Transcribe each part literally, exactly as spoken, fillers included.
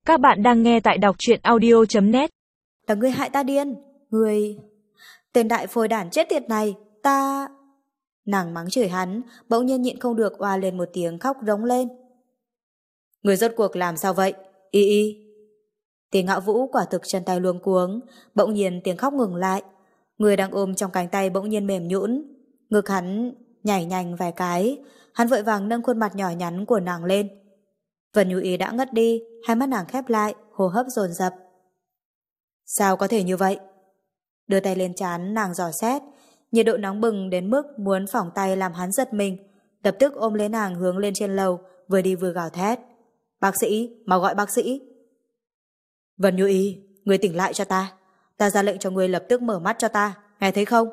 Các bạn đang nghe tại đọc truyện audio chấm net. Là ngươi hại ta điên. Ngươi... Tên đại phôi đản chết tiệt này. Ta... Nàng mắng chửi hắn, bỗng nhiên nhịn không được oa lên một tiếng khóc rống lên. Người rốt cuộc làm sao vậy? Y y. Tiền Ngạo Vũ quả thực chân tay luống cuống, bỗng nhiên tiếng khóc ngừng lại. Người đang ôm trong cánh tay bỗng nhiên mềm nhũn, ngực hắn nhảy nhanh vài cái, hắn vội vàng nâng khuôn mặt nhỏ nhắn của nàng lên. Vân Như Ý đã ngất đi, hai mắt nàng khép lại, hô hấp dồn dập. Sao có thể như vậy? Đưa tay lên trán nàng dò xét, nhiệt độ nóng bừng đến mức muốn phỏng tay làm hắn giật mình, lập tức ôm lấy nàng hướng lên trên lầu, vừa đi vừa gào thét. Bác sĩ, mau gọi bác sĩ. Vân Như Ý, người tỉnh lại cho ta. Ta ra lệnh cho người lập tức mở mắt cho ta, nghe thấy không?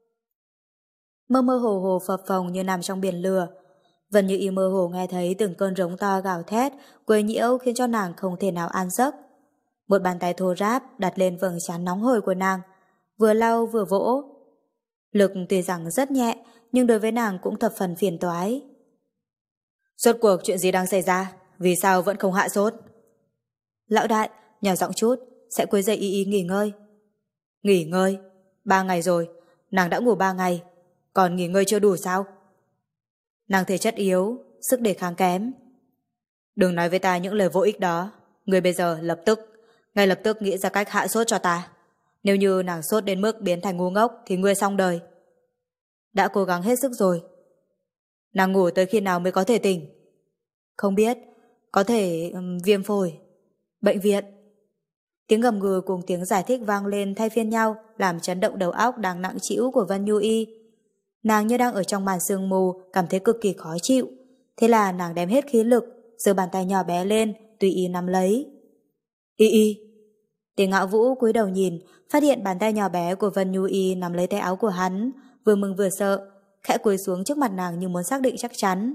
Mơ mơ hồ hồ phập phồng như nằm trong biển lửa. Vân Như Ý mơ hồ nghe thấy từng cơn rống to gào thét, quấy nhiễu khiến cho nàng không thể nào an giấc. Một bàn tay thô ráp đặt lên vầng trán nóng hổi của nàng, vừa lau vừa vỗ. Lực tuy rằng rất nhẹ, nhưng đối với nàng cũng thập phần phiền toái. Rốt cuộc chuyện gì đang xảy ra? Vì sao vẫn không hạ sốt? Lão đại, nhỏ giọng chút, sẽ quấy rầy Y Y nghỉ ngơi. Nghỉ ngơi? Ba ngày rồi, nàng đã ngủ ba ngày, còn nghỉ ngơi chưa đủ sao? Nàng thể chất yếu, sức đề kháng kém. Đừng nói với ta những lời vô ích đó. Người bây giờ lập tức, ngay lập tức nghĩ ra cách hạ sốt cho ta. Nếu như nàng sốt đến mức biến thành ngu ngốc thì ngươi xong đời. Đã cố gắng hết sức rồi. Nàng ngủ tới khi nào mới có thể tỉnh? Không biết, có thể um, viêm phổi. Bệnh viện. Tiếng gầm gừ cùng tiếng giải thích vang lên thay phiên nhau, làm chấn động đầu óc đang nặng trĩu của Vân Nhu Y. Nàng như đang ở trong màn sương mù, cảm thấy cực kỳ khó chịu. Thế là nàng đem hết khí lực, giơ bàn tay nhỏ bé lên, tùy ý nắm lấy. Y y. Tiền Ngạo Vũ cúi đầu nhìn, phát hiện bàn tay nhỏ bé của Vân Nhu Y nắm lấy tay áo của hắn, vừa mừng vừa sợ, khẽ cúi xuống trước mặt nàng như muốn xác định chắc chắn.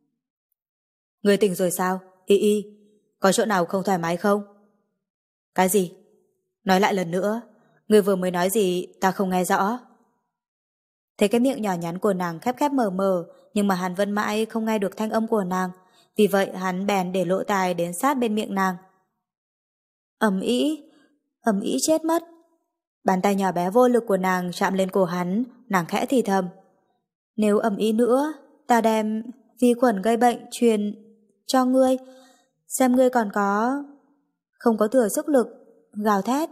Người tỉnh rồi sao? Y y. Có chỗ nào không thoải mái không? Cái gì? Nói lại lần nữa, người vừa mới nói gì ta không nghe rõ. Thấy cái miệng nhỏ nhắn của nàng khép khép mờ mờ, nhưng mà hắn vẫn mãi không nghe được thanh âm của nàng, vì vậy hắn bèn để lỗ tai đến sát bên miệng nàng. Ầm ĩ, ầm ĩ chết mất. Bàn tay nhỏ bé vô lực của nàng chạm lên cổ hắn, nàng khẽ thì thầm. Nếu ầm ĩ nữa, ta đem vi khuẩn gây bệnh truyền cho ngươi, xem ngươi còn có... Không có thừa sức lực, gào thét.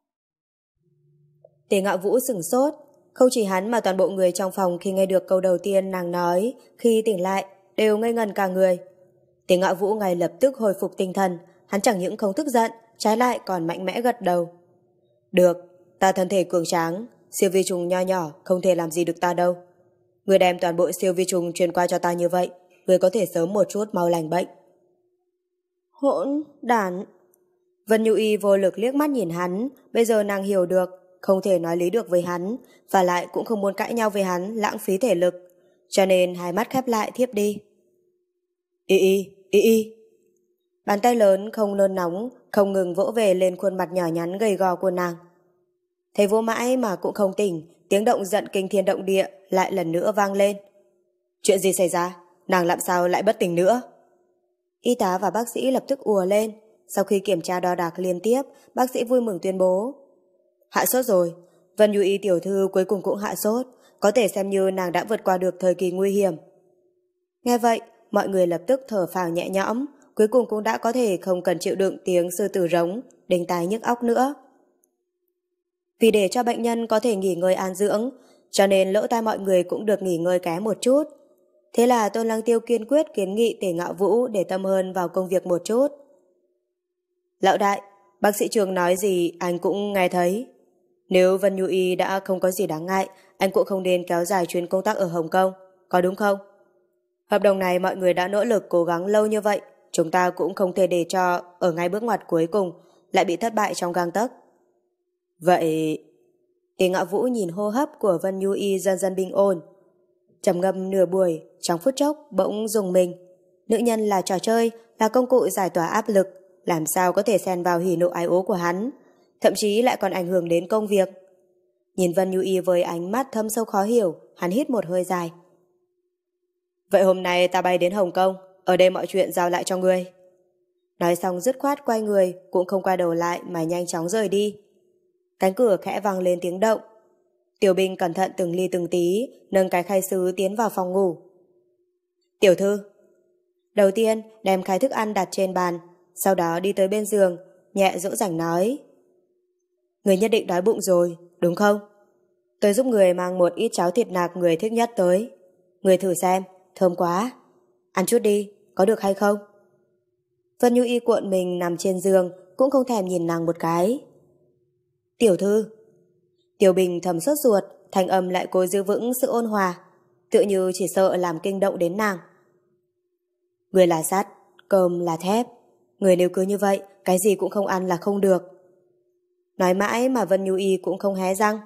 Tiền Ngạo Vũ sửng sốt. Không chỉ hắn mà toàn bộ người trong phòng khi nghe được câu đầu tiên nàng nói, khi tỉnh lại, đều ngây ngần cả người. Tiền Ngạo Vũ ngay lập tức hồi phục tinh thần, hắn chẳng những không tức giận, trái lại còn mạnh mẽ gật đầu. Được, ta thân thể cường tráng, siêu vi trùng nho nhỏ không thể làm gì được ta đâu. Người đem toàn bộ siêu vi trùng truyền qua cho ta như vậy, người có thể sớm một chút mau lành bệnh. Hỗn đản. Vân Nhu Y vô lực liếc mắt nhìn hắn, bây giờ nàng hiểu được, không thể nói lý được với hắn, và lại cũng không muốn cãi nhau với hắn, lãng phí thể lực, cho nên hai mắt khép lại thiếp đi. Y y, y y. Bàn tay lớn không nôn nóng, không ngừng vỗ về lên khuôn mặt nhỏ nhắn gầy gò của nàng. Thấy vô mãi mà cũng không tỉnh, tiếng động giận kinh thiên động địa lại lần nữa vang lên. Chuyện gì xảy ra? Nàng làm sao lại bất tỉnh nữa? Y tá và bác sĩ lập tức ùa lên. Sau khi kiểm tra đo đạc liên tiếp, bác sĩ vui mừng tuyên bố. Hạ sốt rồi, Vân Như Y tiểu thư cuối cùng cũng hạ sốt, có thể xem như nàng đã vượt qua được thời kỳ nguy hiểm. Nghe vậy, mọi người lập tức thở phào nhẹ nhõm, cuối cùng cũng đã có thể không cần chịu đựng tiếng sư tử rống, đinh tai nhức óc nữa. Vì để cho bệnh nhân có thể nghỉ ngơi an dưỡng, cho nên lỗ tai mọi người cũng được nghỉ ngơi ké một chút. Thế là Tôn Lăng Tiêu kiên quyết kiến nghị Tề Ngạo Vũ để tâm hơn vào công việc một chút. Lão đại, bác sĩ Trường nói gì anh cũng nghe thấy. Nếu Vân Nhu Y đã không có gì đáng ngại, anh cũng không nên kéo dài chuyến công tác ở Hồng Kông, có đúng không? Hợp đồng này mọi người đã nỗ lực cố gắng lâu như vậy, chúng ta cũng không thể để cho ở ngay bước ngoặt cuối cùng lại bị thất bại trong gang tấc. Vậy... Tiền Ngạo Vũ nhìn hô hấp của Vân Nhu Y dần dần bình ổn. Trầm ngâm nửa buổi, trong phút chốc bỗng rùng mình. Nữ nhân là trò chơi, là công cụ giải tỏa áp lực, làm sao có thể xen vào hỉ nộ ái ố của hắn, thậm chí lại còn ảnh hưởng đến công việc. Nhìn Vân Nhu Y với ánh mắt thâm sâu khó hiểu, hắn hít một hơi dài. Vậy hôm nay ta bay đến Hồng Kông, ở đây mọi chuyện giao lại cho ngươi. Nói xong dứt khoát quay người, cũng không quay đầu lại mà nhanh chóng rời đi. Cánh cửa khẽ vang lên tiếng động. Tiểu Bình cẩn thận từng ly từng tí, nâng cái khay sứ tiến vào phòng ngủ. Tiểu thư. Đầu tiên đem khay thức ăn đặt trên bàn, sau đó đi tới bên giường, nhẹ dỗ dành nói. Người nhất định đói bụng rồi, đúng không? Tôi giúp người mang một ít cháo thịt nạc người thích nhất tới. Người thử xem, thơm quá. Ăn chút đi, có được hay không? Vân Nhu Y cuộn mình nằm trên giường, cũng không thèm nhìn nàng một cái. Tiểu thư. Tiểu Bình thầm sốt ruột, thanh âm lại cố giữ vững sự ôn hòa, tựa như chỉ sợ làm kinh động đến nàng. Người là sắt, cơm là thép. Người nếu cứ như vậy, cái gì cũng không ăn là không được. Nói mãi mà Vân Nhu Y cũng không hé răng.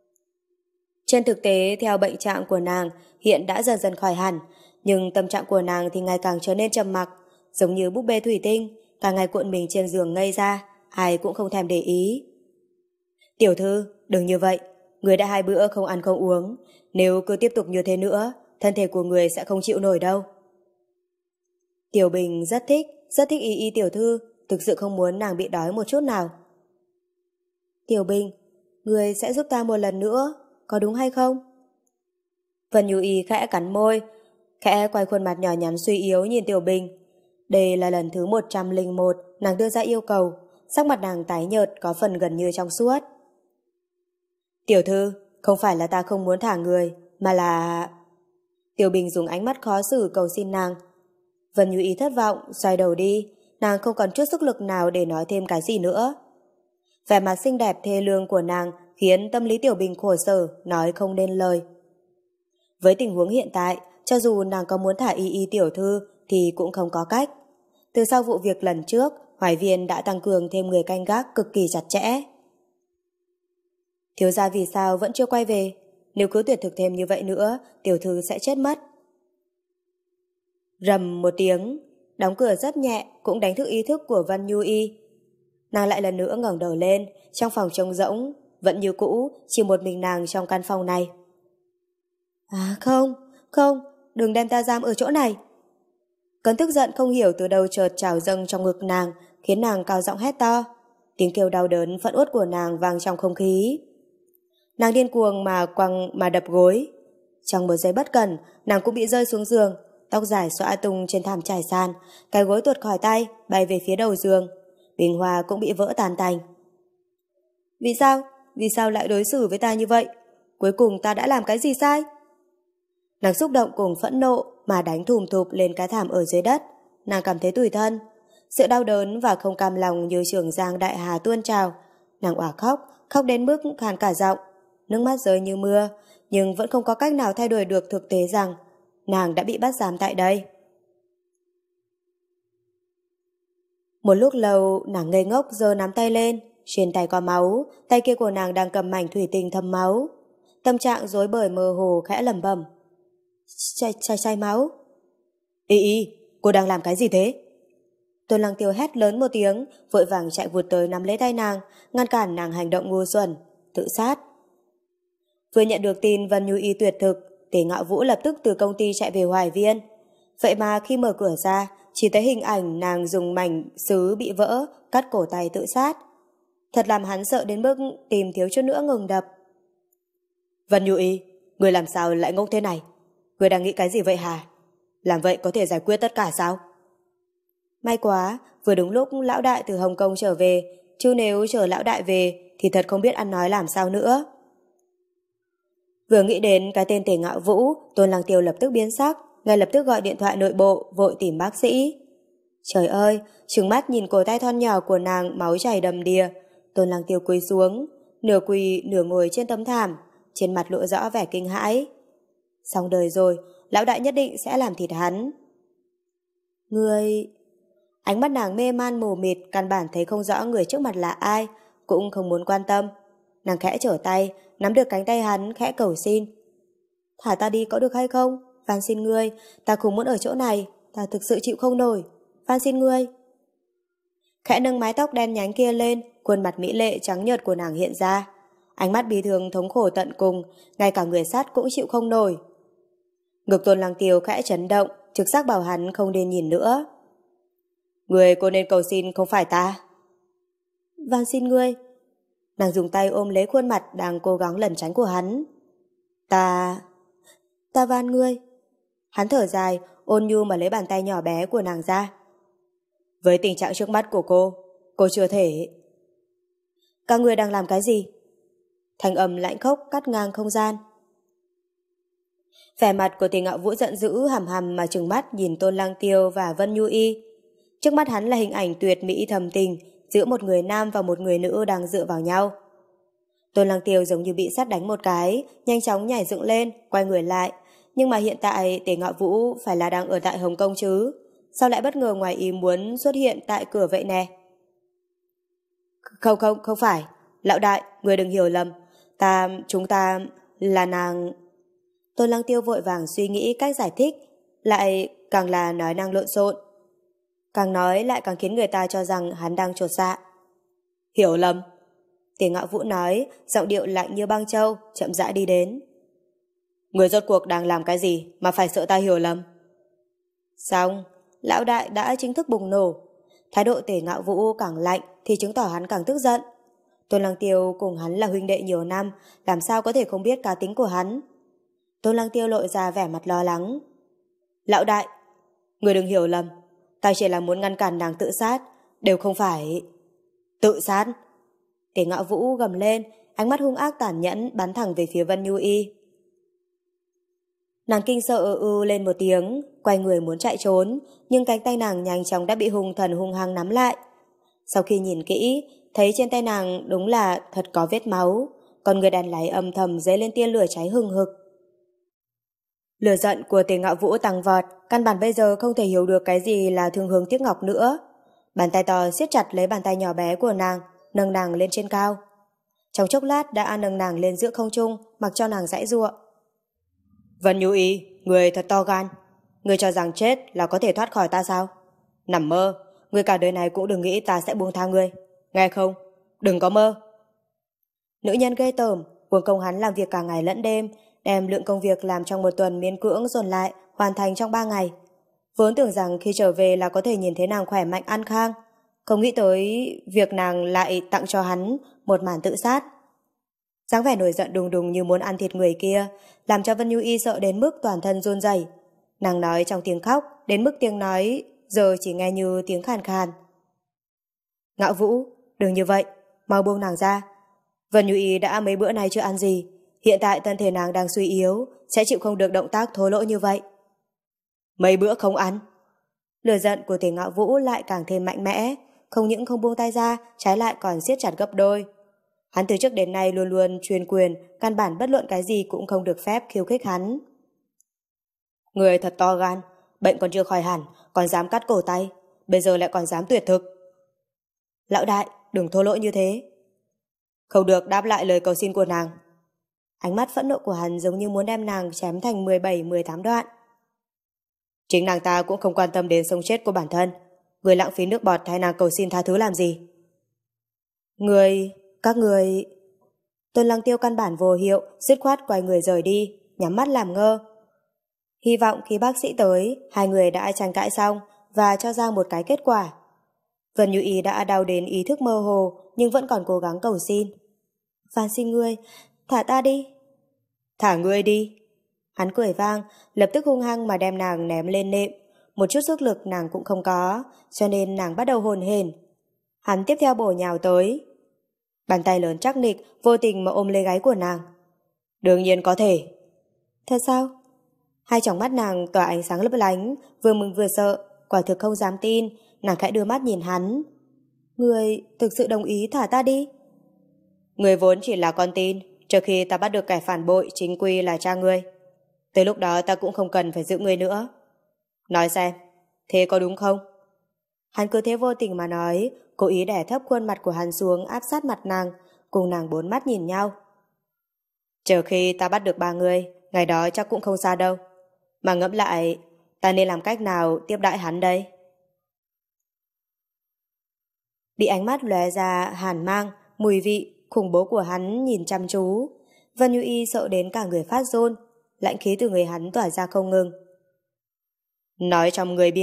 Trên thực tế, theo bệnh trạng của nàng hiện đã dần dần khỏi hẳn, nhưng tâm trạng của nàng thì ngày càng trở nên trầm mặc, giống như búp bê thủy tinh, cả ngày cuộn mình trên giường ngây ra, ai cũng không thèm để ý. Tiểu thư, đừng như vậy, người đã hai bữa không ăn không uống, nếu cứ tiếp tục như thế nữa, thân thể của người sẽ không chịu nổi đâu. Tiểu Bình rất thích, rất thích Y Y tiểu thư, thực sự không muốn nàng bị đói một chút nào. Tiểu Bình, người sẽ giúp ta một lần nữa, có đúng hay không? Vân Nhu Y khẽ cắn môi, khẽ quay khuôn mặt nhỏ nhắn suy yếu nhìn Tiểu Bình. Đây là lần thứ một trăm lẻ một nàng đưa ra yêu cầu, sắc mặt nàng tái nhợt có phần gần như trong suốt. Tiểu thư, không phải là ta không muốn thả người, mà là... Tiểu Bình dùng ánh mắt khó xử cầu xin nàng. Vân Nhu Y thất vọng, xoay đầu đi, nàng không còn chút sức lực nào để nói thêm cái gì nữa. Vẻ mặt xinh đẹp thê lương của nàng khiến tâm lý Tiểu Bình khổ sở, nói không nên lời. Với tình huống hiện tại, cho dù nàng có muốn thả Y Y tiểu thư thì cũng không có cách. Từ sau vụ việc lần trước, Hoài Viên đã tăng cường thêm người canh gác cực kỳ chặt chẽ. Thiếu gia vì sao vẫn chưa quay về? Nếu cứ tuyệt thực thêm như vậy nữa, tiểu thư sẽ chết mất. Rầm một tiếng, đóng cửa rất nhẹ, cũng đánh thức ý thức của Vân Nhu Y. Nàng lại lần nữa ngẩng đầu lên, trong phòng trống rỗng, vẫn như cũ, chỉ một mình nàng trong căn phòng này. À không, không, đừng đem ta giam ở chỗ này. Cơn tức giận không hiểu từ đâu chợt trào dâng trong ngực nàng, khiến nàng cao giọng hét to. Tiếng kêu đau đớn phẫn uất của nàng vang trong không khí. Nàng điên cuồng mà quăng mà đập gối. Trong một giây bất cẩn, nàng cũng bị rơi xuống giường, tóc dài xõa tung trên thảm trải sàn, cái gối tuột khỏi tay, bay về phía đầu giường. Bình hoa cũng bị vỡ tàn tành. Vì sao? Vì sao lại đối xử với ta như vậy? Cuối cùng ta đã làm cái gì sai? Nàng xúc động cùng phẫn nộ mà đánh thùm thụp lên cái thảm ở dưới đất. Nàng cảm thấy tủi thân. Sự đau đớn và không cam lòng như Trường Giang đại hà tuôn trào. Nàng òa khóc, khóc đến mức khàn cả giọng. Nước mắt rơi như mưa, nhưng vẫn không có cách nào thay đổi được thực tế rằng nàng đã bị bắt giam tại đây. Một lúc lâu, nàng ngây ngốc giơ nắm tay lên. Trên tay có máu, tay kia của nàng đang cầm mảnh thủy tinh thấm máu. Tâm trạng rối bời mơ hồ khẽ lẩm bẩm. Chai, chai, chai máu. Y Y, cô đang làm cái gì thế? Tôn Lăng Tiêu hét lớn một tiếng, vội vàng chạy vụt tới nắm lấy tay nàng, ngăn cản nàng hành động ngu xuẩn, tự sát. Vừa nhận được tin Vân Nhu Y tuyệt thực, Tề Ngạo Vũ lập tức từ công ty chạy về Hoài Viên. Vậy mà khi mở cửa ra, chỉ thấy hình ảnh nàng dùng mảnh sứ bị vỡ, cắt cổ tay tự sát. Thật làm hắn sợ đến mức tìm thiếu chút nữa ngừng đập. Vân Nhu Y, người làm sao lại ngốc thế này? Người đang nghĩ cái gì vậy hả? Làm vậy có thể giải quyết tất cả sao? May quá, vừa đúng lúc lão đại từ Hồng Kông trở về, chứ nếu chờ lão đại về thì thật không biết ăn nói làm sao nữa. Vừa nghĩ đến cái tên Tề Ngạo Vũ, Tôn Lăng Tiêu lập tức biến sắc, ngay lập tức gọi điện thoại nội bộ, vội tìm bác sĩ. Trời ơi, trừng mắt nhìn cổ tay thon nhỏ của nàng máu chảy đầm đìa, Tôn Lăng Tiêu cúi xuống, nửa quỳ nửa ngồi trên tấm thảm, trên mặt lộ rõ vẻ kinh hãi. Xong đời rồi, lão đại nhất định sẽ làm thịt hắn. Người... Ánh mắt nàng mê man mù mịt, căn bản thấy không rõ người trước mặt là ai, cũng không muốn quan tâm. Nàng khẽ trở tay, nắm được cánh tay hắn, khẽ cầu xin. Thả ta đi có được hay không? Van xin ngươi, ta không muốn ở chỗ này, ta thực sự chịu không nổi. Van xin ngươi. Khẽ nâng mái tóc đen nhánh kia lên, khuôn mặt mỹ lệ trắng nhợt của nàng hiện ra. Ánh mắt bi thương thống khổ tận cùng, ngay cả người sát cũng chịu không nổi. Ngực Tôn Lăng Tiêu khẽ chấn động, trực giác bảo hắn không nên nhìn nữa. Người cô nên cầu xin không phải ta. Van xin ngươi. Nàng dùng tay ôm lấy khuôn mặt đang cố gắng lẩn tránh của hắn. Ta... Ta van ngươi. Hắn thở dài, ôn nhu mà lấy bàn tay nhỏ bé của nàng ra. Với tình trạng trước mắt của cô, cô chưa thể... Các ngươi đang làm cái gì? Thanh âm lạnh khốc cắt ngang không gian. Vẻ mặt của Tiền Ngạo Vũ giận dữ hằm hằm mà trừng mắt nhìn Tôn Lăng Tiêu và Vân Nhu Y. Trước mắt hắn là hình ảnh tuyệt mỹ thầm tình giữa một người nam và một người nữ đang dựa vào nhau. Tôn Lăng Tiêu giống như bị sét đánh một cái, nhanh chóng nhảy dựng lên, quay người lại. Nhưng mà hiện tại Tiền Ngạo Vũ phải là đang ở tại Hồng Kông chứ? Sao lại bất ngờ ngoài ý muốn xuất hiện tại cửa vậy nè? Không không, không phải. Lão đại, người đừng hiểu lầm. Ta, chúng ta là nàng... Tôn Lăng Tiêu vội vàng suy nghĩ cách giải thích, lại càng là nói năng lộn xộn. Càng nói lại càng khiến người ta cho rằng hắn đang chột dạ. Hiểu lầm. Tiền Ngạo Vũ nói, giọng điệu lạnh như băng châu, chậm rãi đi đến. Người rốt cuộc đang làm cái gì mà phải sợ ta hiểu lầm? Xong, lão đại đã chính thức bùng nổ. Thái độ Tề Ngạo Vũ càng lạnh thì chứng tỏ hắn càng tức giận. Tôn Lăng Tiêu cùng hắn là huynh đệ nhiều năm, làm sao có thể không biết cá tính của hắn. Tôn Lăng Tiêu lộ ra vẻ mặt lo lắng. Lão đại, người đừng hiểu lầm, ta chỉ là muốn ngăn cản nàng tự sát, đều không phải... Tự sát? Tề Ngạo Vũ gầm lên, ánh mắt hung ác tàn nhẫn bắn thẳng về phía Vân Nhu Y. Nàng kinh sợ ư lên một tiếng, quay người muốn chạy trốn, nhưng cánh tay nàng nhanh chóng đã bị hung thần hung hăng nắm lại. Sau khi nhìn kỹ, thấy trên tay nàng đúng là thật có vết máu, còn người đàn lái âm thầm dấy lên tia lửa cháy hừng hực. Lửa giận của Tề Ngạo Vũ tăng vọt, căn bản bây giờ không thể hiểu được cái gì là thương hướng tiếc ngọc nữa. Bàn tay to siết chặt lấy bàn tay nhỏ bé của nàng, nâng nàng lên trên cao. Trong chốc lát đã nâng nàng lên giữa không trung, mặc cho nàng giãy giụa. Vân Nhu Y, người thật to gan. Người cho rằng chết là có thể thoát khỏi ta sao? Nằm mơ, người cả đời này cũng đừng nghĩ ta sẽ buông tha ngươi. Nghe không? Đừng có mơ. Nữ nhân ghê tởm, uổng công hắn làm việc cả ngày lẫn đêm, đem lượng công việc làm trong một tuần miễn cưỡng dồn lại, hoàn thành trong ba ngày. Vốn tưởng rằng khi trở về là có thể nhìn thấy nàng khỏe mạnh an khang, không nghĩ tới việc nàng lại tặng cho hắn một màn tự sát. Dáng vẻ nổi giận đùng đùng như muốn ăn thịt người kia, làm cho Vân Nhu Y sợ đến mức toàn thân run rẩy. Nàng nói trong tiếng khóc, đến mức tiếng nói giờ chỉ nghe như tiếng khàn khàn. Ngạo Vũ, đừng như vậy, mau buông nàng ra. Vân Nhu Y đã mấy bữa nay chưa ăn gì, hiện tại thân thể nàng đang suy yếu, sẽ chịu không được động tác thô lỗ như vậy. Mấy bữa không ăn. Lửa giận của Tề Ngạo Vũ lại càng thêm mạnh mẽ, không những không buông tay ra, trái lại còn siết chặt gấp đôi. Hắn từ trước đến nay luôn luôn chuyên quyền, căn bản bất luận cái gì cũng không được phép khiêu khích hắn. Người thật to gan, bệnh còn chưa khỏi hẳn, còn dám cắt cổ tay, bây giờ lại còn dám tuyệt thực. Lão đại, đừng thô lỗ như thế. Không được đáp lại lời cầu xin của nàng. Ánh mắt phẫn nộ của hắn giống như muốn đem nàng chém thành mười bảy mười tám đoạn. Chính nàng ta cũng không quan tâm đến sống chết của bản thân, người lãng phí nước bọt thay nàng cầu xin tha thứ làm gì. Người, các người... Tôn Lăng Tiêu căn bản vô hiệu, dứt khoát quay người rời đi, nhắm mắt làm ngơ. Hy vọng khi bác sĩ tới, hai người đã tranh cãi xong và cho ra một cái kết quả. Vân Như Ý đã đau đến ý thức mơ hồ, nhưng vẫn còn cố gắng cầu xin. Van xin ngươi, thả ta đi. Thả ngươi đi. Hắn cười vang, lập tức hung hăng mà đem nàng ném lên nệm. Một chút sức lực nàng cũng không có, cho nên nàng bắt đầu hồn hển. Hắn tiếp theo bổ nhào tới. Bàn tay lớn chắc nịch, vô tình mà ôm lấy gáy của nàng. Đương nhiên có thể. Thật sao? Hai tròng mắt nàng tỏa ánh sáng lấp lánh, vừa mừng vừa sợ, quả thực không dám tin. Nàng khẽ đưa mắt nhìn hắn. Người thực sự đồng ý thả ta đi? Người vốn chỉ là con tin, trước khi ta bắt được kẻ phản bội chính quy là cha ngươi. Tới lúc đó ta cũng không cần phải giữ ngươi nữa. Nói xem, thế có đúng không? Hắn cứ thế vô tình mà nói, cố ý đè thấp khuôn mặt của hắn xuống áp sát mặt nàng, cùng nàng bốn mắt nhìn nhau. Chờ khi ta bắt được ba người, ngày đó chắc cũng không xa đâu. Mà ngẫm lại, ta nên làm cách nào tiếp đãi hắn đây? Bị ánh mắt lóe ra hàn mang, mùi vị, khủng bố của hắn nhìn chăm chú. Vân Như Y sợ đến cả người phát run, lạnh khí từ người hắn tỏa ra không ngừng. Nói cho người biết,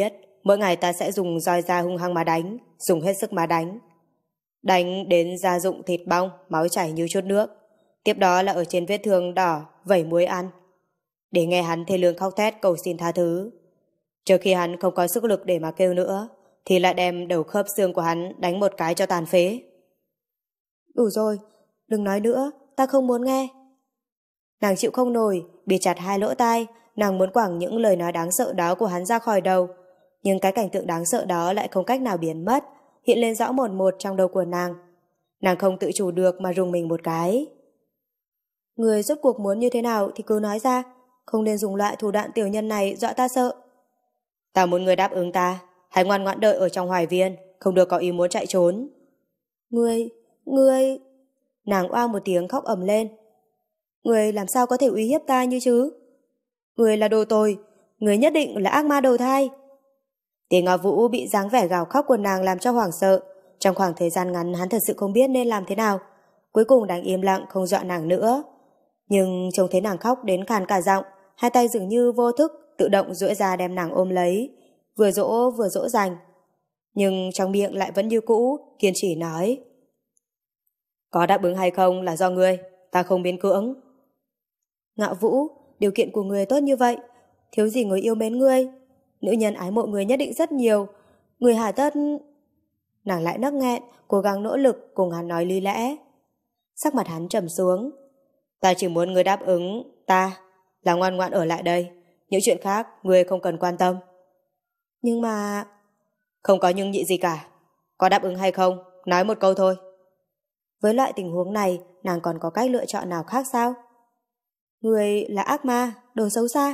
Mỗi ngày ta sẽ dùng roi da hung hăng mà đánh, dùng hết sức mà đánh. Đánh đến da rụng thịt bong, máu chảy như chút nước. Tiếp đó là ở trên vết thương đỏ, vẩy muối ăn. Để nghe hắn thê lương khóc thét cầu xin tha thứ. Trước khi hắn không có sức lực để mà kêu nữa, thì lại đem đầu khớp xương của hắn đánh một cái cho tàn phế. Đủ rồi, đừng nói nữa, ta không muốn nghe. Nàng chịu không nổi, bịt chặt hai lỗ tai, nàng muốn quẳng những lời nói đáng sợ đó của hắn ra khỏi đầu. Nhưng cái cảnh tượng đáng sợ đó lại không cách nào biến mất, hiện lên rõ một một trong đầu của nàng. Nàng không tự chủ được mà rùng mình một cái. Người rốt cuộc muốn như thế nào thì cứ nói ra, không nên dùng loại thủ đoạn tiểu nhân này dọa ta sợ. Ta muốn người đáp ứng ta, hãy ngoan ngoãn đợi ở trong Hoài Viên, không được có ý muốn chạy trốn. Ngươi, ngươi... Nàng oang một tiếng khóc ầm lên. Ngươi làm sao có thể uy hiếp ta như chứ? Ngươi là đồ tồi, ngươi nhất định là ác ma đầu thai. Tỷ Ngọ Vũ bị dáng vẻ gào khóc của nàng làm cho hoảng sợ. Trong khoảng thời gian ngắn hắn thật sự không biết nên làm thế nào. Cuối cùng đành im lặng không dọa nàng nữa. Nhưng trông thấy nàng khóc đến khàn cả giọng, hai tay dường như vô thức tự động duỗi ra đem nàng ôm lấy, vừa dỗ vừa dỗ dành. Nhưng trong miệng lại vẫn như cũ, kiên trì nói: có đáp ứng hay không là do ngươi, ta không miễn cưỡng. Ngạo Vũ, điều kiện của ngươi tốt như vậy, thiếu gì người yêu mến ngươi. Nữ nhân ái mộ người nhất định rất nhiều. Người hà tất... Nàng lại nấc nghẹn, cố gắng nỗ lực cùng hắn nói lý lẽ. Sắc mặt hắn trầm xuống. Ta chỉ muốn người đáp ứng ta là ngoan ngoãn ở lại đây. Những chuyện khác người không cần quan tâm. Nhưng mà... Không có nhưng nhị gì cả. Có đáp ứng hay không, nói một câu thôi. Với loại tình huống này, nàng còn có cách lựa chọn nào khác sao? Người là ác ma, đồ xấu xa.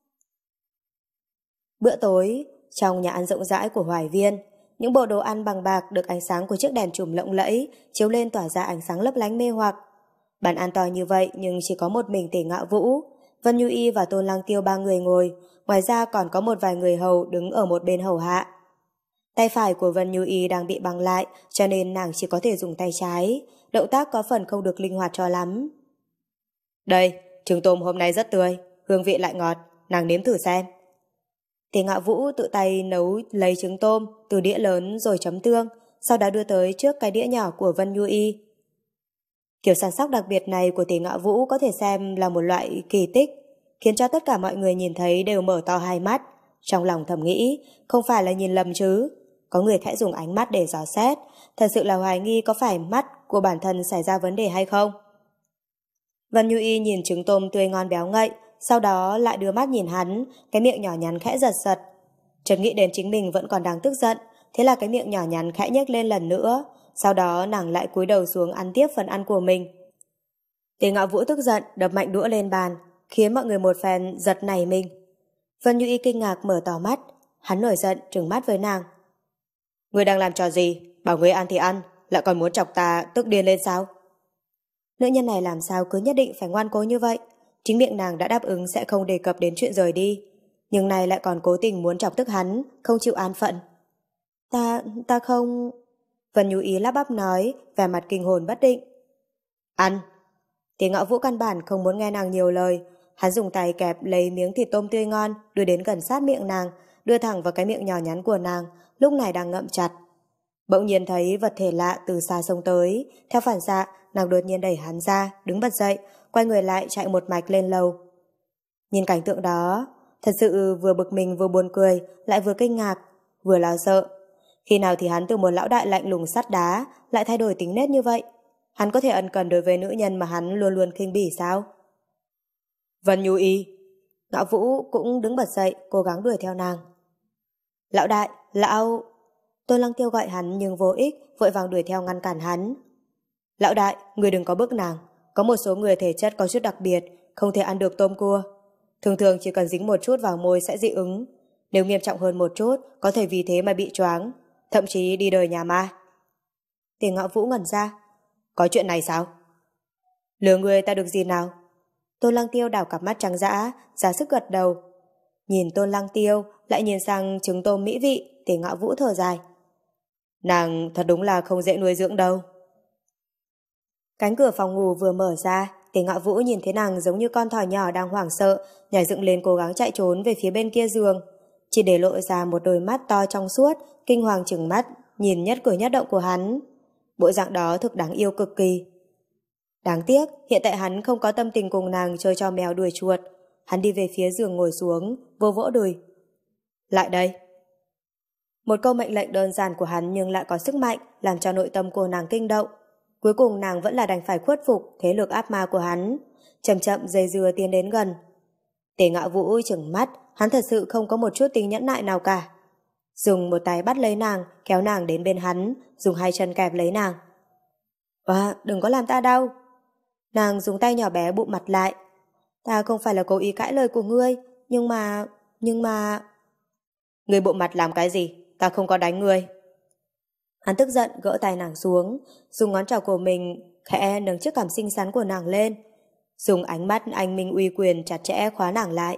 Bữa tối, trong nhà ăn rộng rãi của Hoài Viên, những bộ đồ ăn bằng bạc được ánh sáng của chiếc đèn chùm lộng lẫy chiếu lên tỏa ra ánh sáng lấp lánh mê hoặc. Bàn ăn to như vậy nhưng chỉ có một mình Tỷ Ngạo Vũ, Vân Như Y và Tôn Lăng Tiêu ba người ngồi, ngoài ra còn có một vài người hầu đứng ở một bên hầu hạ. Tay phải của Vân Như Y đang bị băng lại, cho nên nàng chỉ có thể dùng tay trái, động tác có phần không được linh hoạt cho lắm. Đây, trứng tôm hôm nay rất tươi, hương vị lại ngọt, nàng nếm thử xem. Tỷ Ngạo Vũ tự tay nấu lấy trứng tôm từ đĩa lớn rồi chấm tương, sau đó đưa tới trước cái đĩa nhỏ của Vân Như Y. Kiểu săn sóc đặc biệt này của Tỷ Ngạo Vũ có thể xem là một loại kỳ tích, khiến cho tất cả mọi người nhìn thấy đều mở to hai mắt, trong lòng thầm nghĩ, không phải là nhìn lầm chứ. Có người khẽ dùng ánh mắt để dò xét, thật sự là hoài nghi có phải mắt của bản thân xảy ra vấn đề hay không. Vân Như Y nhìn trứng tôm tươi ngon béo ngậy, sau đó lại đưa mắt nhìn hắn, cái miệng nhỏ nhắn khẽ giật giật. Chợt nghĩ đến chính mình vẫn còn đang tức giận, thế là cái miệng nhỏ nhắn khẽ nhếch lên lần nữa, sau đó nàng lại cúi đầu xuống ăn tiếp phần ăn của mình. Tỷ Ngạo Vũ tức giận đập mạnh đũa lên bàn, khiến mọi người một phen giật nảy mình. Vân Như Y kinh ngạc mở to mắt, hắn nổi giận trừng mắt với nàng. Ngươi đang làm trò gì? Bảo ngươi ăn thì ăn, lại còn muốn chọc ta tức điên lên sao? Nữ nhân này làm sao cứ nhất định phải ngoan cố như vậy? Chính miệng nàng đã đáp ứng sẽ không đề cập đến chuyện rời đi, nhưng này lại còn cố tình muốn chọc tức hắn, không chịu an phận. Ta, ta không... Vân Như Ý lắp bắp nói, vẻ mặt kinh hồn bất định. Ăn. Tỷ Ngạo Vũ căn bản không muốn nghe nàng nhiều lời, hắn dùng tay kẹp lấy miếng thịt tôm tươi ngon, đưa đến gần sát miệng nàng, đưa thẳng vào cái miệng nhỏ nhắn của nàng, lúc này đang ngậm chặt. Bỗng nhiên thấy vật thể lạ từ xa xông tới, theo phản xạ, nàng đột nhiên đẩy hắn ra, đứng bật dậy, quay người lại chạy một mạch lên lầu. Nhìn cảnh tượng đó, thật sự vừa bực mình vừa buồn cười, lại vừa kinh ngạc, vừa lo sợ. Khi nào thì hắn từ một lão đại lạnh lùng sắt đá lại thay đổi tính nết như vậy? Hắn có thể ân cần đối với nữ nhân mà hắn luôn luôn khinh bỉ sao? Vân Như Y. Ngạo Vũ cũng đứng bật dậy, cố gắng đuổi theo nàng. Lão đại, lão... Tôn Lăng Tiêu gọi hắn nhưng vô ích, vội vàng đuổi theo ngăn cản hắn. Lão đại, người đừng có bức nàng. Có một số người thể chất có chút đặc biệt, không thể ăn được tôm cua. Thường thường chỉ cần dính một chút vào môi sẽ dị ứng. Nếu nghiêm trọng hơn một chút, có thể vì thế mà bị choáng, thậm chí đi đời nhà ma. Tỷ Ngạo Vũ ngẩn ra. Có chuyện này sao? Lừa người ta được gì nào? Tôn Lăng Tiêu đảo cặp mắt trắng dã, ra sức gật đầu. Nhìn Tôn Lăng Tiêu, lại nhìn sang trứng tôm mỹ vị, Tỷ Ngạo Vũ thở dài. Nàng thật đúng là không dễ nuôi dưỡng đâu. Cánh cửa phòng ngủ vừa mở ra, Tỷ Ngạo Vũ nhìn thấy nàng giống như con thỏ nhỏ đang hoảng sợ, nhảy dựng lên cố gắng chạy trốn về phía bên kia giường. chỉ để lộ ra một đôi mắt to trong suốt, kinh hoàng trừng mắt, nhìn nhất cử nhất động của hắn. Bộ dạng đó thực đáng yêu cực kỳ. Đáng tiếc, hiện tại hắn không có tâm tình cùng nàng chơi cho mèo đuổi chuột. Hắn đi về phía giường ngồi xuống, vô vỗ đùi. Lại đây. Một câu mệnh lệnh đơn giản của hắn nhưng lại có sức mạnh, làm cho nội tâm cô nàng kinh động. Cuối cùng nàng vẫn là đành phải khuất phục thế lực áp ma của hắn, chậm chậm dây dưa tiến đến gần. Tề Ngạo Vũ trừng mắt, hắn thật sự không có một chút tính nhẫn nại nào cả. Dùng một tay bắt lấy nàng, kéo nàng đến bên hắn, dùng hai chân kẹp lấy nàng. À, đừng có làm ta đau. Nàng dùng tay nhỏ bé bụm mặt lại. Ta không phải là cố ý cãi lời của ngươi, nhưng mà... nhưng mà... Ngươi bụm mặt làm cái gì? Ta không có đánh ngươi. Hắn tức giận gỡ tay nàng xuống, dùng ngón trỏ của mình khẽ nâng chiếc cằm xinh xắn của nàng lên, dùng ánh mắt anh minh uy quyền chặt chẽ khóa nàng lại.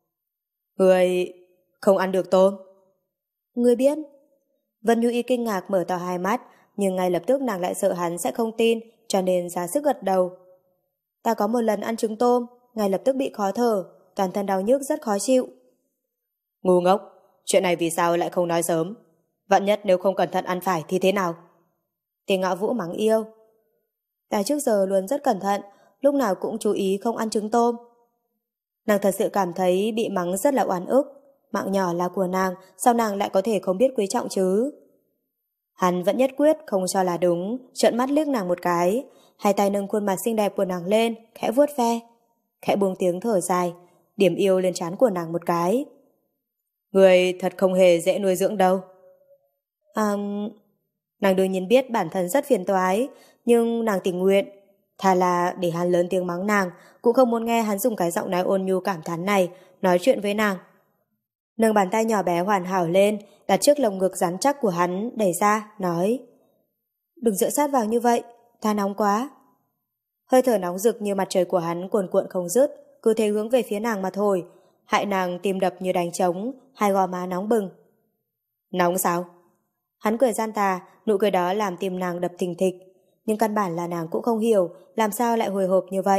Ngươi không ăn được tôm? Ngươi biết? Vân Như Y kinh ngạc mở to hai mắt, nhưng ngay lập tức nàng lại sợ hắn sẽ không tin, cho nên ra sức gật đầu. Ta có một lần ăn trứng tôm, ngay lập tức bị khó thở, toàn thân đau nhức rất khó chịu. Ngu ngốc, chuyện này vì sao lại không nói sớm? Vạn nhất nếu không cẩn thận ăn phải thì thế nào? Tề Ngạo Vũ mắng yêu. Ta trước giờ luôn rất cẩn thận, lúc nào cũng chú ý không ăn trứng tôm. Nàng thật sự cảm thấy bị mắng rất là oan ức. Mạng nhỏ là của nàng, sao nàng lại có thể không biết quý trọng chứ? Hắn vẫn nhất quyết không cho là đúng, trợn mắt liếc nàng một cái, hai tay nâng khuôn mặt xinh đẹp của nàng lên, khẽ vuốt ve, khẽ buông tiếng thở dài, điểm yêu lên trán của nàng một cái. Người thật không hề dễ nuôi dưỡng đâu. À, nàng đương nhiên biết bản thân rất phiền toái, nhưng nàng tình nguyện. Thà là để hắn lớn tiếng mắng nàng, cũng không muốn nghe hắn dùng cái giọng nói ôn nhu cảm thán này nói chuyện với nàng. Nâng bàn tay nhỏ bé hoàn hảo lên, đặt trước lồng ngực rắn chắc của hắn, đẩy ra, nói: Đừng dựa sát vào như vậy, ta nóng quá. Hơi thở nóng rực như mặt trời của hắn cuồn cuộn không dứt, cứ thế hướng về phía nàng mà thôi, hại nàng tim đập như đánh trống, hai gò má nóng bừng. Nóng sao? Hắn cười gian tà, nụ cười đó làm tim nàng đập thình thịch, nhưng căn bản là nàng cũng không hiểu làm sao lại hồi hộp như vậy.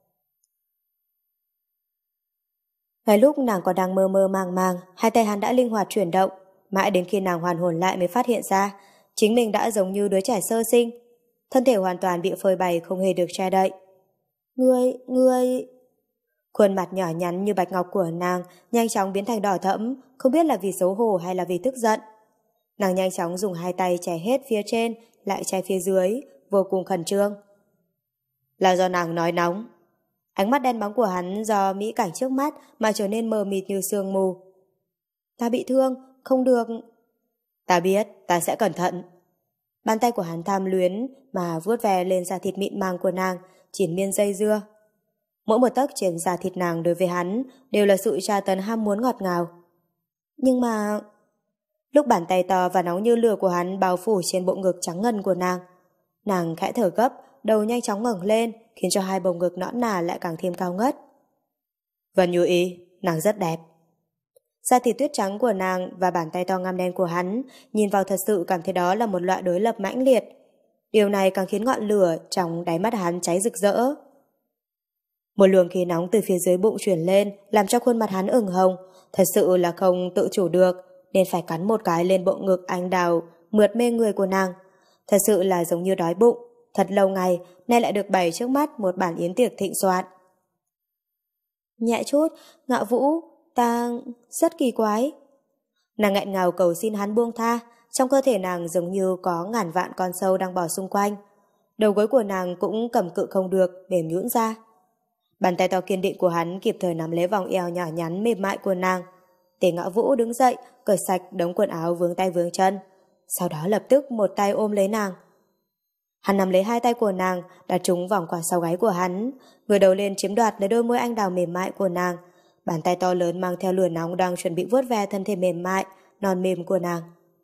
Ngay lúc nàng còn đang mơ mơ màng màng, hai tay hắn đã linh hoạt chuyển động, mãi đến khi nàng hoàn hồn lại mới phát hiện ra chính mình đã giống như đứa trẻ sơ sinh, thân thể hoàn toàn bị phơi bày không hề được che đậy. Ngươi, ngươi... Khuôn mặt nhỏ nhắn như bạch ngọc của nàng nhanh chóng biến thành đỏ thẫm, không biết là vì xấu hổ hay là vì tức giận. Nàng nhanh chóng dùng hai tay che hết phía trên, lại che phía dưới, vô cùng khẩn trương. Là do nàng nói nóng. Ánh mắt đen bóng của hắn do mỹ cảnh trước mắt mà trở nên mờ mịt như sương mù. Ta bị thương, không được. Ta biết, ta sẽ cẩn thận. Bàn tay của hắn tham luyến mà vuốt ve lên da thịt mịn màng của nàng, triển miên dây dưa. Mỗi một tấc trên da thịt nàng đối với hắn đều là sự tra tấn ham muốn ngọt ngào. Nhưng mà... Lúc bàn tay to và nóng như lửa của hắn bao phủ trên bộ ngực trắng ngần của nàng, nàng khẽ thở gấp, đầu nhanh chóng ngẩng lên, khiến cho hai bầu ngực nõn nà lại càng thêm cao ngất. Vân Như Y, nàng rất đẹp. Da thịt tuyết trắng của nàng và bàn tay to ngăm đen của hắn, nhìn vào thật sự cảm thấy đó là một loại đối lập mãnh liệt. Điều này càng khiến ngọn lửa trong đáy mắt hắn cháy rực rỡ. Một luồng khí nóng từ phía dưới bụng chuyển lên, làm cho khuôn mặt hắn ửng hồng, thật sự là không tự chủ được, nên phải cắn một cái lên bộ ngực anh đào mượt mê người của nàng. Thật sự là giống như đói bụng, thật lâu ngày nay lại được bày trước mắt một bản yến tiệc thịnh soạn. Nhẹ chút, Ngạo Vũ, ta rất kỳ quái. Nàng nghẹn ngào cầu xin hắn buông tha, trong cơ thể nàng giống như có ngàn vạn con sâu đang bò xung quanh. Đầu gối của nàng cũng cầm cự không được, mềm nhũn ra. Bàn tay to kiên định của hắn kịp thời nắm lấy vòng eo nhỏ nhắn mềm mại của nàng. Tề Ngạo Vũ đứng dậy, cởi sạch đống quần áo vướng tay vướng chân, sau đó lập tức một tay ôm lấy nàng. Hắn nắm lấy hai tay của nàng, đặt chúng vòng qua sau gáy của hắn, ngửa đầu lên chiếm đoạt lấy đôi môi anh đào mềm mại của nàng. Bàn tay to lớn mang theo lửa nóng đang chuẩn bị vuốt ve thân thể mềm mại, non mềm của nàng.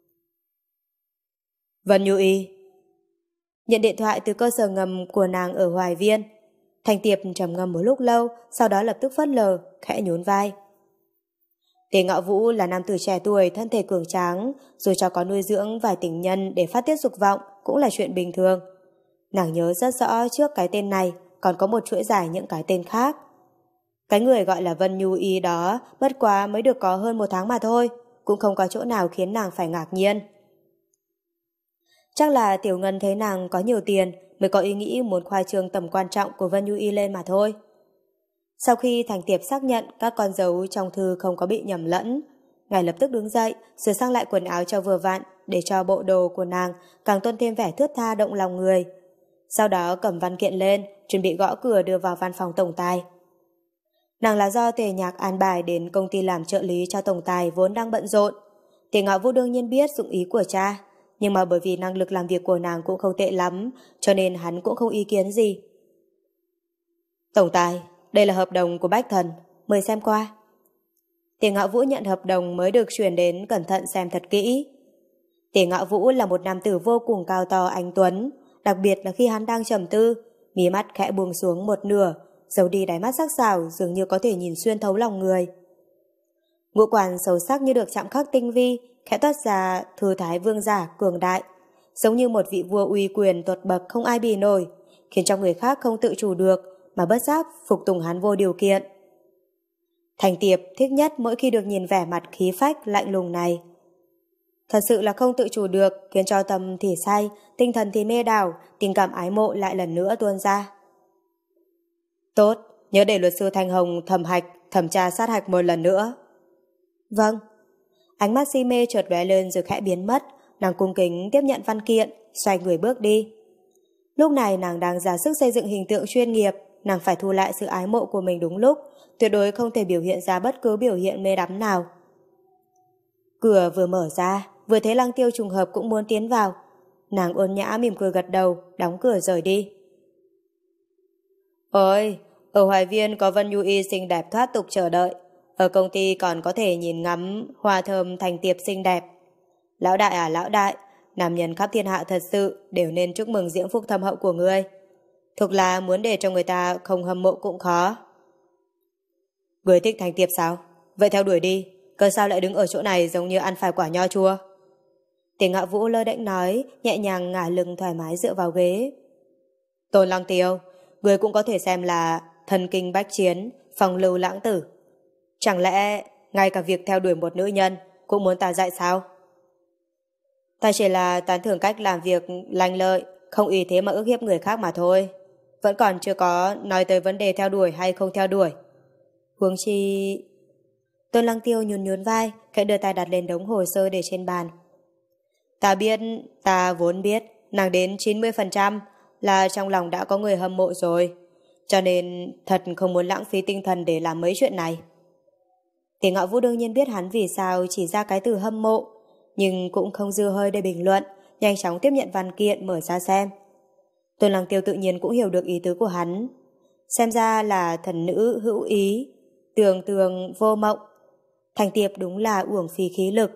Vân Như Y. Nhận điện thoại từ cơ sở ngầm của nàng ở Hoài Viên. Thành Tiệp trầm ngâm một lúc lâu, sau đó lập tức phớt lờ, khẽ nhún vai. Tề Ngạo Vũ là nam tử trẻ tuổi, thân thể cường tráng, rồi cho có nuôi dưỡng vài tình nhân để phát tiết dục vọng cũng là chuyện bình thường. Nàng nhớ rất rõ trước cái tên này còn có một chuỗi dài những cái tên khác. Cái người gọi là Vân Nhu Y đó bất quá mới được có hơn một tháng mà thôi, cũng không có chỗ nào khiến nàng phải ngạc nhiên. Chắc là Tiểu Ngân thấy nàng có nhiều tiền mới có ý nghĩ muốn khoa trương tầm quan trọng của Vân Nhu Y lên mà thôi. Sau khi Thành Tiệp xác nhận các con dấu trong thư không có bị nhầm lẫn, ngài lập tức đứng dậy, sửa sang lại quần áo cho vừa vặn để cho bộ đồ của nàng càng tôn thêm vẻ thướt tha động lòng người. Sau đó cầm văn kiện lên, chuẩn bị gõ cửa đưa vào văn phòng tổng tài. Nàng là do Tề Nhạc an bài đến công ty làm trợ lý cho tổng tài vốn đang bận rộn. Tề Ngạo Vũ đương nhiên biết dụng ý của cha, nhưng mà bởi vì năng lực làm việc của nàng cũng không tệ lắm, cho nên hắn cũng không ý kiến gì. Tổng tài, đây là hợp đồng của Bách Thần, mời xem qua. Tề Ngạo Vũ nhận hợp đồng mới được truyền đến, cẩn thận xem thật kỹ. Tề Ngạo Vũ là một nam tử vô cùng cao to anh tuấn, đặc biệt là khi hắn đang trầm tư, mí mắt khẽ buông xuống một nửa, giấu đi đáy mắt sắc sảo dường như có thể nhìn xuyên thấu lòng người. Ngũ quan sâu sắc như được chạm khắc tinh vi, khẽ toát ra thư thái vương giả cường đại, giống như một vị vua uy quyền tột bậc không ai bì nổi, khiến cho người khác không tự chủ được mà bất giác phục tùng hắn vô điều kiện. Thành Tiệp thích nhất mỗi khi được nhìn vẻ mặt khí phách lạnh lùng này. Thật sự là không tự chủ được, khiến cho tâm thì say, tinh thần thì mê đảo, tình cảm ái mộ lại lần nữa tuôn ra. Tốt, nhớ để luật sư Thanh Hồng thẩm hạch, thẩm tra sát hạch một lần nữa. Vâng. Ánh mắt si mê chợt lóe lên rồi khẽ biến mất, nàng cung kính tiếp nhận văn kiện, xoay người bước đi. Lúc này nàng đang ra sức xây dựng hình tượng chuyên nghiệp, nàng phải thu lại sự ái mộ của mình đúng lúc, tuyệt đối không thể biểu hiện ra bất cứ biểu hiện mê đắm nào. Cửa vừa mở ra, vừa thấy Lăng Tiêu trùng hợp cũng muốn tiến vào. Nàng ôn nhã mỉm cười gật đầu, đóng cửa rời đi. Ôi, ở Hoài Viên có Vân Nhu Y xinh đẹp thoát tục chờ đợi. Ở công ty còn có thể nhìn ngắm hoa thơm Thành Tiệp xinh đẹp. Lão đại à lão đại, nam nhân khắp thiên hạ thật sự đều nên chúc mừng diễm phúc thâm hậu của ngươi. Thực là muốn để cho người ta không hâm mộ cũng khó. Người thích Thành Tiệp sao? Vậy theo đuổi đi, cơ sao lại đứng ở chỗ này giống như ăn phải quả nho chua? Tề Ngạo Vũ lơ đễnh nói, nhẹ nhàng ngả lưng thoải mái dựa vào ghế. Tôn Lăng Tiêu, người cũng có thể xem là thần kinh bách chiến, phong lưu lãng tử. Chẳng lẽ ngay cả việc theo đuổi một nữ nhân cũng muốn ta dạy sao? Ta chỉ là tán thưởng cách làm việc lanh lợi, không ý thế mà ức hiếp người khác mà thôi. Vẫn còn chưa có nói tới vấn đề theo đuổi hay không theo đuổi. Huống chi... Tôn Lăng Tiêu nhún nhún vai, khẽ đưa tay đặt lên đống hồ sơ để trên bàn. Ta biết, ta vốn biết, nàng đến chín mươi phần trăm là trong lòng đã có người hâm mộ rồi. Cho nên thật không muốn lãng phí tinh thần để làm mấy chuyện này. Tề Ngạo Vũ đương nhiên biết hắn vì sao chỉ ra cái từ hâm mộ, nhưng cũng không dư hơi để bình luận, nhanh chóng tiếp nhận văn kiện mở ra xem. Tôn Lăng Tiêu tự nhiên cũng hiểu được ý tứ của hắn. Xem ra là thần nữ hữu ý, tường tường vô mộng. Thành Tiệp đúng là uổng phí khí lực.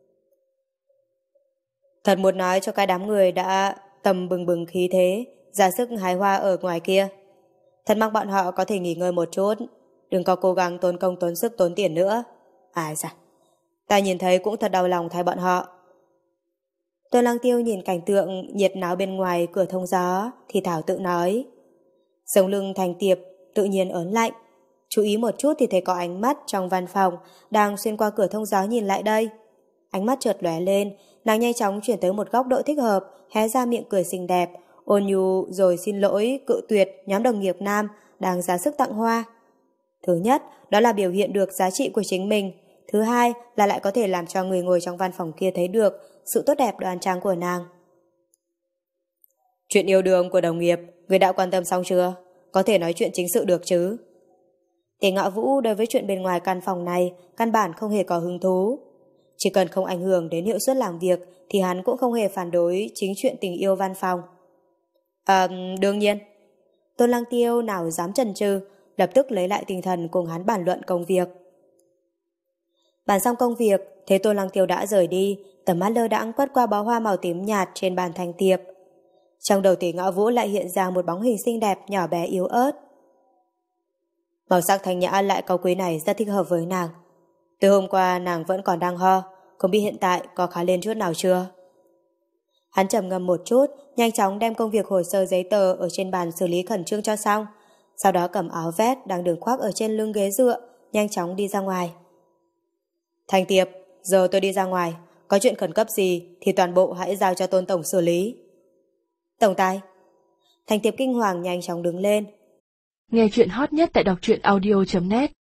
Thật muốn nói cho cái đám người đã tầm bừng bừng khí thế, ra sức hái hoa ở ngoài kia. Thật mong bọn họ có thể nghỉ ngơi một chút, đừng có cố gắng tốn công tốn sức tốn tiền nữa. Ai da, ta nhìn thấy cũng thật đau lòng thay bọn họ. Tôn Lăng Tiêu nhìn cảnh tượng nhiệt náo bên ngoài cửa thông gió thì thảo tự nói. Sống lưng Thành Tiệp tự nhiên ớn lạnh. Chú ý một chút thì thấy có ánh mắt trong văn phòng đang xuyên qua cửa thông gió nhìn lại đây. Ánh mắt chợt lóe lên, nàng nhanh chóng chuyển tới một góc độ thích hợp, hé ra miệng cười xinh đẹp, ôn nhu rồi xin lỗi cự tuyệt nhóm đồng nghiệp nam đang ra sức tặng hoa. Thứ nhất, đó là biểu hiện được giá trị của chính mình. Thứ hai là lại có thể làm cho người ngồi trong văn phòng kia thấy được sự tốt đẹp đoan trang của nàng. Chuyện yêu đương của đồng nghiệp, người đã quan tâm xong chưa? Có thể nói chuyện chính sự được chứ? Tề Ngạo Vũ đối với chuyện bên ngoài căn phòng này căn bản không hề có hứng thú. Chỉ cần không ảnh hưởng đến hiệu suất làm việc thì hắn cũng không hề phản đối chính chuyện tình yêu văn phòng. À, đương nhiên. Tôn Lăng Tiêu nào dám chần chừ, lập tức lấy lại tinh thần cùng hắn bàn luận công việc. Bàn xong công việc, thấy Tôn Lăng Tiêu đã rời đi, tầm mắt lơ đãng quét qua bó hoa màu tím nhạt trên bàn Thành Tiệp. Trong đầu Tề Ngạo Vũ lại hiện ra một bóng hình xinh đẹp nhỏ bé yếu ớt. Màu sắc thanh nhã lại cao quý này rất thích hợp với nàng. Từ hôm qua nàng vẫn còn đang ho, không biết hiện tại có khá lên chút nào chưa. Hắn trầm ngâm một chút, nhanh chóng đem công việc hồ sơ giấy tờ ở trên bàn xử lý khẩn trương cho xong, sau đó cầm áo vest đang được khoác ở trên lưng ghế dựa, nhanh chóng đi ra ngoài. Thành Tiệp, giờ tôi đi ra ngoài, có chuyện khẩn cấp gì thì toàn bộ hãy giao cho Tôn Tổng xử lý. Tổng tài. Thành Tiệp kinh hoàng nhanh chóng đứng lên. Nghe chuyện hot nhất tại đọc truyện audio chấm net.